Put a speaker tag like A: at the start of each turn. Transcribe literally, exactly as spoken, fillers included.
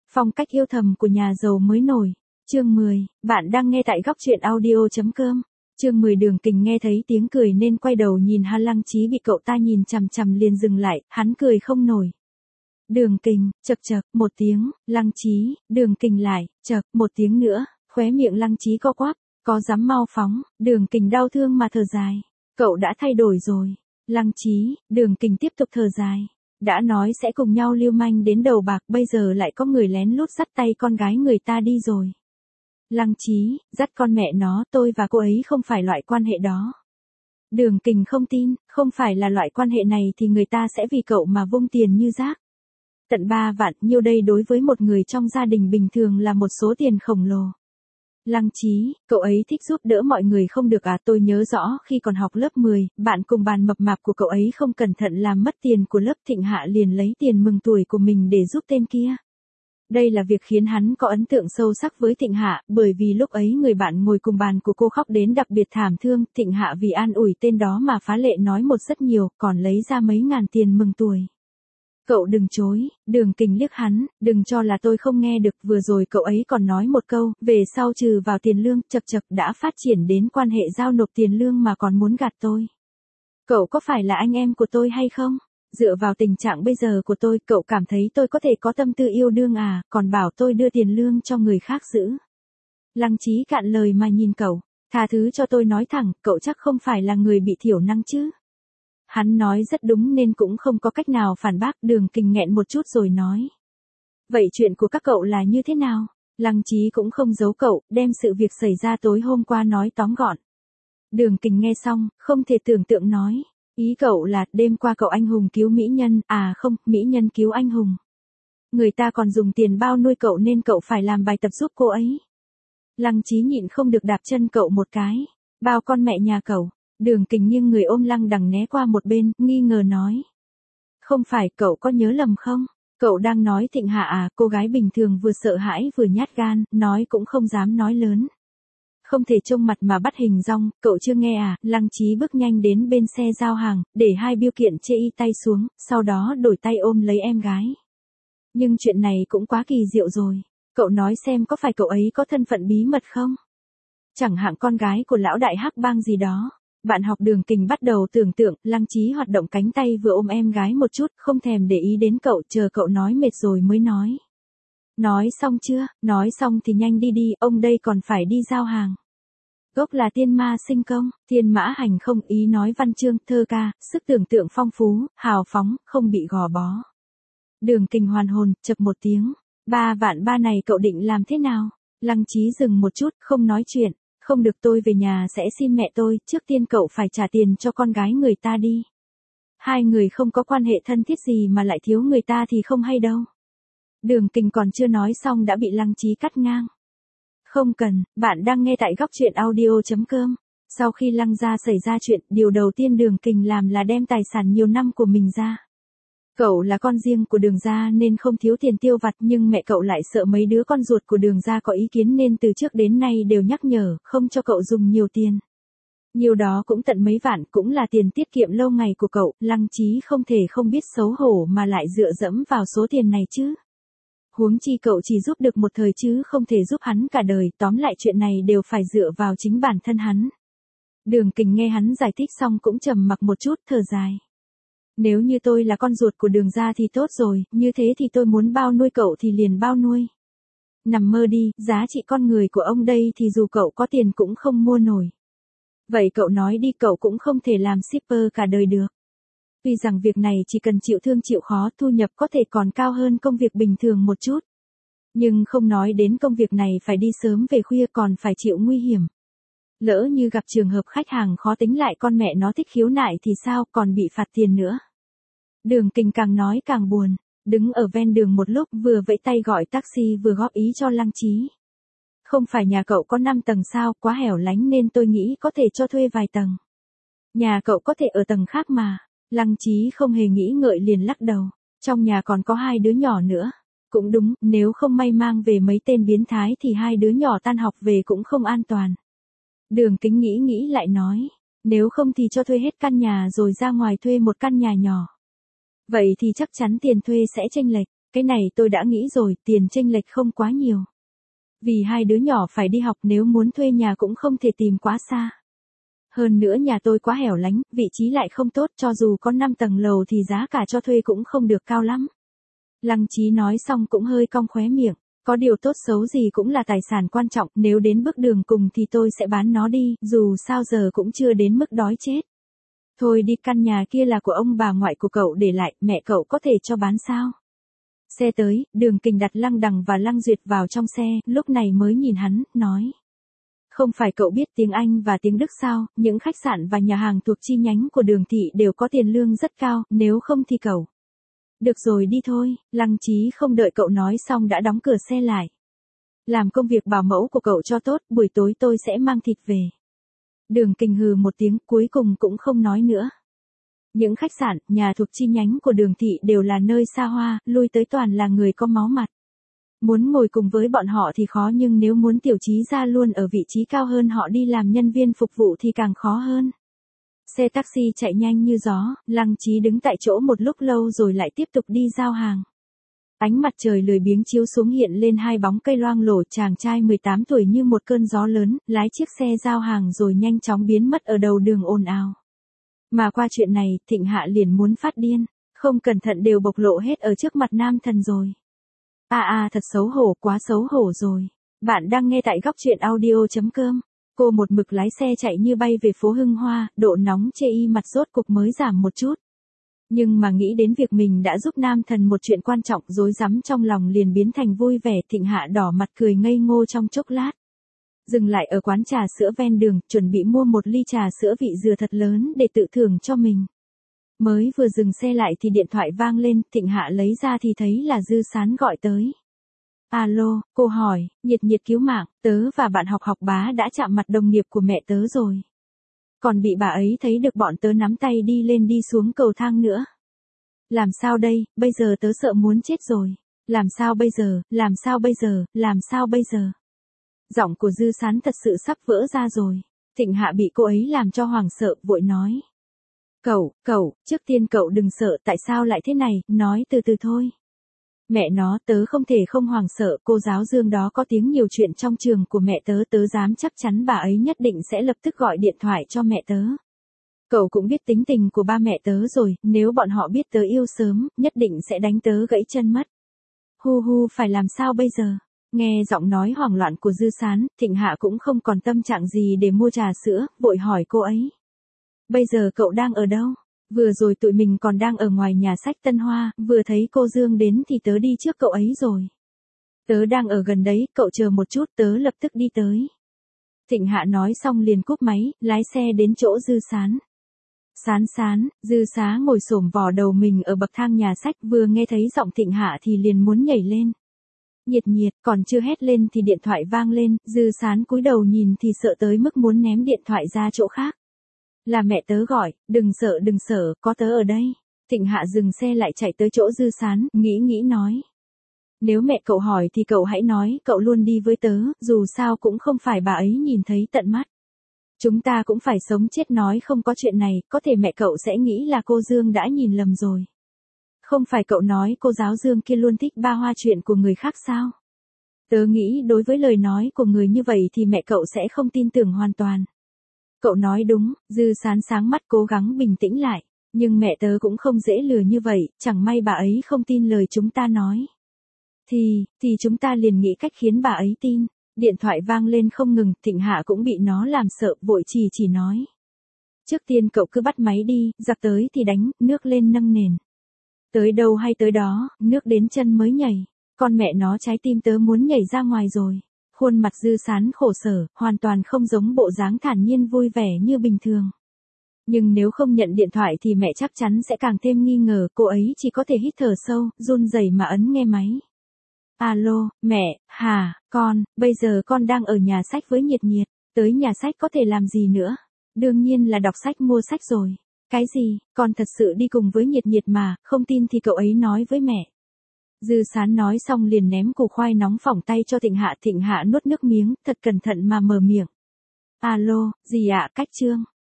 A: Phong cách yêu thầm của nhà giàu mới nổi. Chương mười, bạn đang nghe tại góc truyện audio.com. Chương mười Đường Kình nghe thấy tiếng cười nên quay đầu nhìn Hà Lăng Chí bị cậu ta nhìn chằm chằm liền dừng lại, hắn cười không nổi. Đường Kình, chậc chậc, một tiếng, Lăng Chí, Đường Kình lại, chậc, một tiếng nữa, khóe miệng Lăng Chí co quắp, có dám mau phóng, Đường Kình đau thương mà thở dài. Cậu đã thay đổi rồi. Lăng Chí, Đường Kình tiếp tục thở dài. Đã nói sẽ cùng nhau lưu manh đến đầu bạc, bây giờ lại có người lén lút dắt tay con gái người ta đi rồi. Lăng Chí, dắt con mẹ nó, tôi và cô ấy không phải loại quan hệ đó. Đường Kình không tin, không phải là loại quan hệ này thì người ta sẽ vì cậu mà vung tiền như rác. Tận ba vạn, nhiêu đây đối với một người trong gia đình bình thường là một số tiền khổng lồ. Lăng Chí, cậu ấy thích giúp đỡ mọi người không được à? Tôi nhớ rõ khi còn học lớp mười, bạn cùng bàn mập mạp của cậu ấy không cẩn thận làm mất tiền của lớp, Thịnh Hạ liền lấy tiền mừng tuổi của mình để giúp tên kia. Đây là việc khiến hắn có ấn tượng sâu sắc với Thịnh Hạ, bởi vì lúc ấy người bạn ngồi cùng bàn của cô khóc đến đặc biệt thảm thương, Thịnh Hạ vì an ủi tên đó mà phá lệ nói một rất nhiều, còn lấy ra mấy ngàn tiền mừng tuổi. Cậu đừng chối, Đường Kình liếc hắn, đừng cho là tôi không nghe được, vừa rồi cậu ấy còn nói một câu, về sau trừ vào tiền lương, chập chập đã phát triển đến quan hệ giao nộp tiền lương mà còn muốn gạt tôi. Cậu có phải là anh em của tôi hay không? Dựa vào tình trạng bây giờ của tôi, cậu cảm thấy tôi có thể có tâm tư yêu đương à, còn bảo tôi đưa tiền lương cho người khác giữ. Lăng Chí cạn lời mà nhìn cậu, tha thứ cho tôi nói thẳng, cậu chắc không phải là người bị thiểu năng chứ. Hắn nói rất đúng nên cũng không có cách nào phản bác. Đường Kình nghẹn một chút rồi nói. Vậy chuyện của các cậu là như thế nào? Lăng Chí cũng không giấu cậu, đem sự việc xảy ra tối hôm qua nói tóm gọn. Đường Kình nghe xong, không thể tưởng tượng nói. Ý cậu là đêm qua cậu anh hùng cứu mỹ nhân, à không, mỹ nhân cứu anh hùng. Người ta còn dùng tiền bao nuôi cậu nên cậu phải làm bài tập giúp cô ấy. Lăng Chí nhịn không được đạp chân cậu một cái. Bao con mẹ nhà cậu. Đường Kình nghiêng người ôm Lăng Đằng né qua một bên, nghi ngờ nói. Không phải, cậu có nhớ lầm không? Cậu đang nói Thịnh Hạ à? Cô gái bình thường vừa sợ hãi vừa nhát gan, nói cũng không dám nói lớn. Không thể trông mặt mà bắt hình dong, cậu chưa nghe à? Lăng Chí bước nhanh đến bên xe giao hàng, để hai biêu kiện chê y tay xuống, sau đó đổi tay ôm lấy em gái. Nhưng chuyện này cũng quá kỳ diệu rồi. Cậu nói xem có phải cậu ấy có thân phận bí mật không? Chẳng hạn con gái của lão đại hắc bang gì đó. Bạn học Đường Kình bắt đầu tưởng tượng, Lăng Chí hoạt động cánh tay vừa ôm em gái một chút, không thèm để ý đến cậu, chờ cậu nói mệt rồi mới nói. Nói xong chưa? Nói xong thì nhanh đi đi, ông đây còn phải đi giao hàng. Gốc là tiên ma sinh công, thiên mã hành không, ý nói văn chương, thơ ca, sức tưởng tượng phong phú, hào phóng, không bị gò bó. Đường Kình hoàn hồn, chập một tiếng. Ba vạn ba này cậu định làm thế nào? Lăng Chí dừng một chút, không nói chuyện. Không được, tôi về nhà sẽ xin mẹ tôi, trước tiên cậu phải trả tiền cho con gái người ta đi. Hai người không có quan hệ thân thiết gì mà lại thiếu người ta thì không hay đâu. Đường Kình còn chưa nói xong đã bị Lăng Chí cắt ngang. Không cần, bạn đang nghe tại góc truyện audio.com. Sau khi Lăng gia xảy ra chuyện, điều đầu tiên Đường Kình làm là đem tài sản nhiều năm của mình ra. Cậu là con riêng của Đường gia nên không thiếu tiền tiêu vặt, nhưng mẹ cậu lại sợ mấy đứa con ruột của Đường gia có ý kiến nên từ trước đến nay đều nhắc nhở, không cho cậu dùng nhiều tiền. Nhiều đó cũng tận mấy vạn, cũng là tiền tiết kiệm lâu ngày của cậu, Lăng Chí không thể không biết xấu hổ mà lại dựa dẫm vào số tiền này chứ. Huống chi cậu chỉ giúp được một thời chứ không thể giúp hắn cả đời, tóm lại chuyện này đều phải dựa vào chính bản thân hắn. Đường Kình nghe hắn giải thích xong cũng trầm mặc một chút, thở dài. Nếu như tôi là con ruột của Đường gia thì tốt rồi, như thế thì tôi muốn bao nuôi cậu thì liền bao nuôi. Nằm mơ đi, giá trị con người của ông đây thì dù cậu có tiền cũng không mua nổi. Vậy cậu nói đi, cậu cũng không thể làm shipper cả đời được. Tuy rằng việc này chỉ cần chịu thương chịu khó, thu nhập có thể còn cao hơn công việc bình thường một chút. Nhưng không nói đến công việc này phải đi sớm về khuya, còn phải chịu nguy hiểm. Lỡ như gặp trường hợp khách hàng khó tính lại con mẹ nó thích khiếu nại thì sao, còn bị phạt tiền nữa. Đường Kình càng nói càng buồn, đứng ở ven đường một lúc vừa vẫy tay gọi taxi vừa góp ý cho Lăng Chí. Không phải nhà cậu có năm tầng sao, quá hẻo lánh nên tôi nghĩ có thể cho thuê vài tầng. Nhà cậu có thể ở tầng khác mà. Lăng Chí không hề nghĩ ngợi liền lắc đầu, trong nhà còn có hai đứa nhỏ nữa. Cũng đúng, nếu không may mang về mấy tên biến thái thì hai đứa nhỏ tan học về cũng không an toàn. Đường Kính nghĩ nghĩ lại nói, nếu không thì cho thuê hết căn nhà rồi ra ngoài thuê một căn nhà nhỏ. Vậy thì chắc chắn tiền thuê sẽ chênh lệch. Cái này tôi đã nghĩ rồi, tiền chênh lệch không quá nhiều. Vì hai đứa nhỏ phải đi học, nếu muốn thuê nhà cũng không thể tìm quá xa. Hơn nữa nhà tôi quá hẻo lánh, vị trí lại không tốt, cho dù có năm tầng lầu thì giá cả cho thuê cũng không được cao lắm. Lăng Chí nói xong cũng hơi cong khóe miệng, có điều tốt xấu gì cũng là tài sản quan trọng, nếu đến bước đường cùng thì tôi sẽ bán nó đi, dù sao giờ cũng chưa đến mức đói chết. Thôi đi, căn nhà kia là của ông bà ngoại của cậu để lại, mẹ cậu có thể cho bán sao? Xe tới, Đường Kình đặt Lăng Đằng và Lăng Duyệt vào trong xe, lúc này mới nhìn hắn, nói. Không phải cậu biết tiếng Anh và tiếng Đức sao, những khách sạn và nhà hàng thuộc chi nhánh của Đường thị đều có tiền lương rất cao, nếu không thì cậu. Được rồi, đi thôi. Lăng Chí không đợi cậu nói xong đã đóng cửa xe lại. Làm công việc bảo mẫu của cậu cho tốt, buổi tối tôi sẽ mang thịt về. Đường Kình hừ một tiếng, cuối cùng cũng không nói nữa. Những khách sạn, nhà thuộc chi nhánh của Đường thị đều là nơi xa hoa, lui tới toàn là người có máu mặt. Muốn ngồi cùng với bọn họ thì khó, nhưng nếu muốn Tiểu Chí ra luôn ở vị trí cao hơn họ đi làm nhân viên phục vụ thì càng khó hơn. Xe taxi chạy nhanh như gió, Lăng Chí đứng tại chỗ một lúc lâu rồi lại tiếp tục đi giao hàng. Ánh mặt trời lười biếng chiếu xuống hiện lên hai bóng cây loang lổ, chàng trai mười tám tuổi như một cơn gió lớn, lái chiếc xe giao hàng rồi nhanh chóng biến mất ở đầu đường ồn ào. Mà qua chuyện này, Thịnh Hạ liền muốn phát điên, không cẩn thận đều bộc lộ hết ở trước mặt nam thần rồi. À à, thật xấu hổ, quá xấu hổ rồi. Bạn đang nghe tại góc truyện audio chấm com. Cô một mực lái xe chạy như bay về phố Hưng Hoa, độ nóng chê y mặt rốt cục mới giảm một chút. Nhưng mà nghĩ đến việc mình đã giúp nam thần một chuyện quan trọng, rối rắm trong lòng liền biến thành vui vẻ. Thịnh Hạ đỏ mặt cười ngây ngô trong chốc lát. Dừng lại ở quán trà sữa ven đường, chuẩn bị mua một ly trà sữa vị dừa thật lớn để tự thưởng cho mình. Mới vừa dừng xe lại thì điện thoại vang lên, Thịnh Hạ lấy ra thì thấy là Dư Sán gọi tới. Alo, cô hỏi, Nhiệt Nhiệt cứu mạng, tớ và bạn học học bá đã chạm mặt đồng nghiệp của mẹ tớ rồi. Còn bị bà ấy thấy được bọn tớ nắm tay đi lên đi xuống cầu thang nữa. Làm sao đây, bây giờ tớ sợ muốn chết rồi. Làm sao bây giờ, làm sao bây giờ, làm sao bây giờ. Giọng của Dư Sán thật sự sắp vỡ ra rồi. Thịnh Hạ bị cô ấy làm cho hoảng sợ, vội nói. Cậu, cậu, trước tiên cậu đừng sợ, tại sao lại thế này, nói từ từ thôi. Mẹ nó, tớ không thể không hoảng sợ, cô giáo Dương đó có tiếng nhiều chuyện trong trường của mẹ tớ, tớ dám chắc chắn bà ấy nhất định sẽ lập tức gọi điện thoại cho mẹ tớ. Cậu cũng biết tính tình của ba mẹ tớ rồi, nếu bọn họ biết tớ yêu sớm, nhất định sẽ đánh tớ gãy chân mất. Hu hu, phải làm sao bây giờ? Nghe giọng nói hoảng loạn của Dư Sán, Thịnh Hạ cũng không còn tâm trạng gì để mua trà sữa, vội hỏi cô ấy. Bây giờ cậu đang ở đâu? Vừa rồi tụi mình còn đang ở ngoài nhà sách Tân Hoa, vừa thấy cô Dương đến thì tớ đi trước cậu ấy rồi. Tớ đang ở gần đấy, cậu chờ một chút, tớ lập tức đi tới. Thịnh Hạ nói xong liền cúp máy, lái xe đến chỗ Dư Sán. Sán Sán, Dư Xá ngồi xổm vò đầu mình ở bậc thang nhà sách, vừa nghe thấy giọng Thịnh Hạ thì liền muốn nhảy lên. Nhiệt Nhiệt, còn chưa hét lên thì điện thoại vang lên, Dư Sán cúi đầu nhìn thì sợ tới mức muốn ném điện thoại ra chỗ khác. Là mẹ tớ gọi, đừng sợ đừng sợ, có tớ ở đây. Thịnh Hạ dừng xe lại chạy tới chỗ Dư Sán, nghĩ nghĩ nói. Nếu mẹ cậu hỏi thì cậu hãy nói, cậu luôn đi với tớ, dù sao cũng không phải bà ấy nhìn thấy tận mắt. Chúng ta cũng phải sống chết nói không có chuyện này, có thể mẹ cậu sẽ nghĩ là cô Dương đã nhìn lầm rồi. Không phải cậu nói cô giáo Dương kia luôn thích ba hoa chuyện của người khác sao? Tớ nghĩ đối với lời nói của người như vậy thì mẹ cậu sẽ không tin tưởng hoàn toàn. Cậu nói đúng, Dư Sán sáng mắt cố gắng bình tĩnh lại, nhưng mẹ tớ cũng không dễ lừa như vậy, chẳng may bà ấy không tin lời chúng ta nói. Thì, thì chúng ta liền nghĩ cách khiến bà ấy tin. Điện thoại vang lên không ngừng, Thịnh Hạ cũng bị nó làm sợ, vội chỉ chỉ nói. Trước tiên cậu cứ bắt máy đi, giặc tới thì đánh, nước lên nâng nền. Tới đâu hay tới đó, nước đến chân mới nhảy. Con mẹ nó trái tim tớ muốn nhảy ra ngoài rồi. Khuôn mặt Dư Sán khổ sở, hoàn toàn không giống bộ dáng thản nhiên vui vẻ như bình thường. Nhưng nếu không nhận điện thoại thì mẹ chắc chắn sẽ càng thêm nghi ngờ, cô ấy chỉ có thể hít thở sâu, run rẩy mà ấn nghe máy. Alo, mẹ, hả, con, bây giờ con đang ở nhà sách với Nhiệt Nhiệt, tới nhà sách có thể làm gì nữa? Đương nhiên là đọc sách mua sách rồi. Cái gì, con thật sự đi cùng với Nhiệt Nhiệt mà, không tin thì cậu ấy nói với mẹ. Dư Sán nói xong liền ném củ khoai nóng phỏng tay cho Thịnh Hạ, Thịnh Hạ nuốt nước miếng, thật cẩn thận mà mở miệng. Alo, gì ạ, cách Trương,